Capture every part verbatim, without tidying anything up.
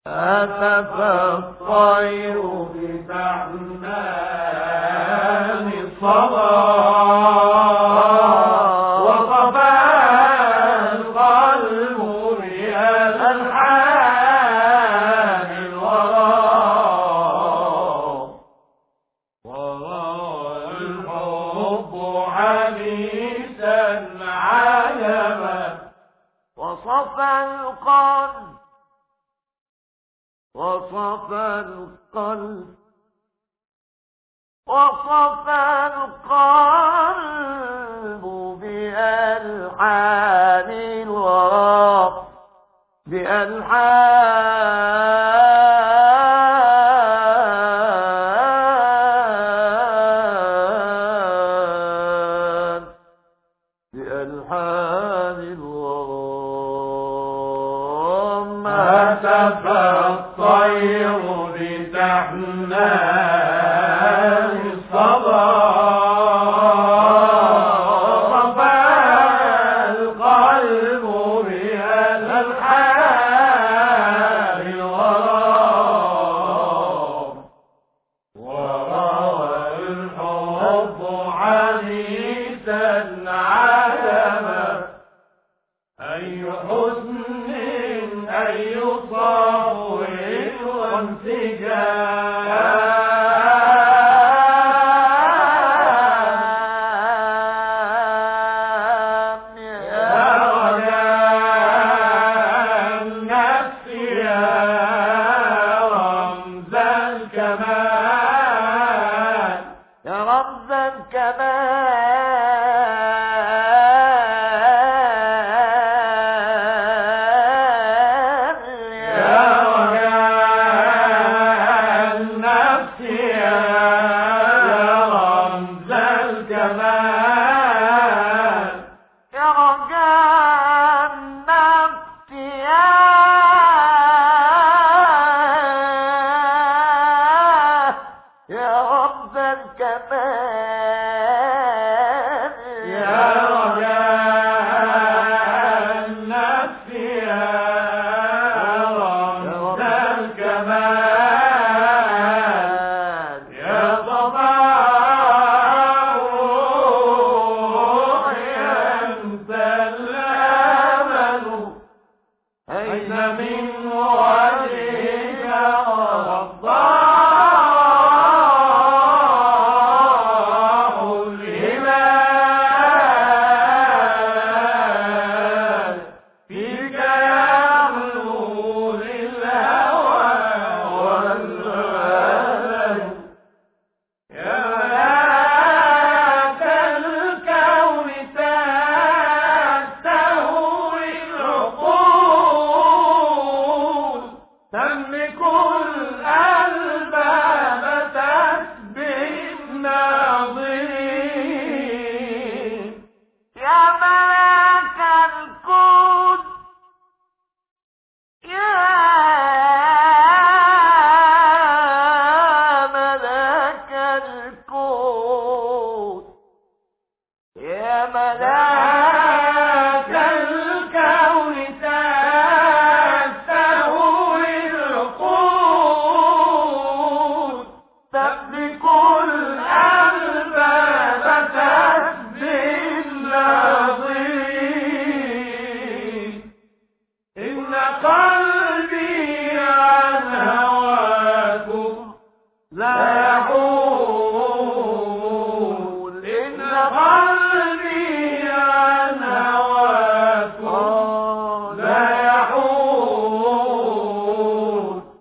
هتف الطير بتحنان الصبا وصفى القلب بألحان الورى وروى الحب حديثا عجبا وصفى القلب وصفى القلب وصفى القلب بألحان الورى بألحان بألحان الورى ما تفى الطير بتحنان الصبا وصفى القلب بألحان الورى وروى الحب حديثا عجبا أي حزن أي صبر وانسجام يا رجاء النفس يا رمز الكمال يا رمز الكمال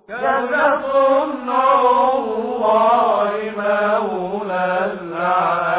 الله مولى العالمين.